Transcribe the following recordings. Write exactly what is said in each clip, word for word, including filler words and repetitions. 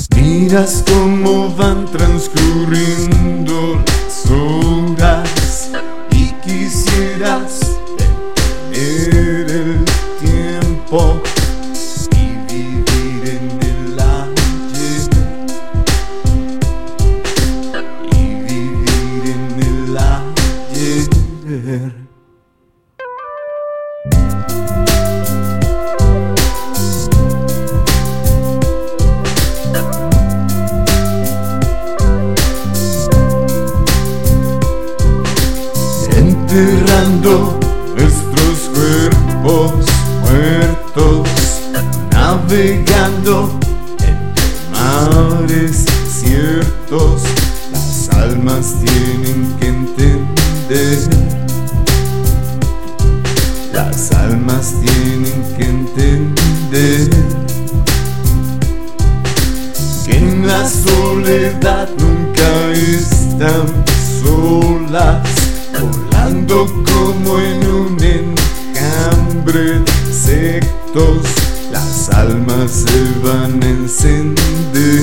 Miras cómo van transcurriendo las horas y quisieras detener el tiempo y vivir en el ayer, y vivir en el ayer. Enterrando nuestros cuerpos muertos, navegando entre mares ciertos. Las almas tienen que entender, las almas tienen que entender que en la soledad nunca están solas, volando como en un enjambre de insectos. Las almas se van a encender,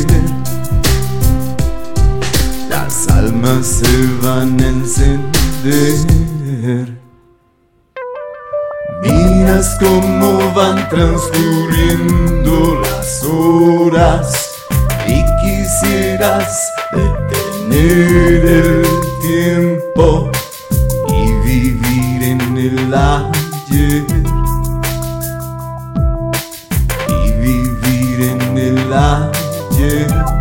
las almas se van a encender. Miras cómo van transcurriendo las horas y quisieras detener el tiempo y vivir en el ayer, y vivir en el ayer.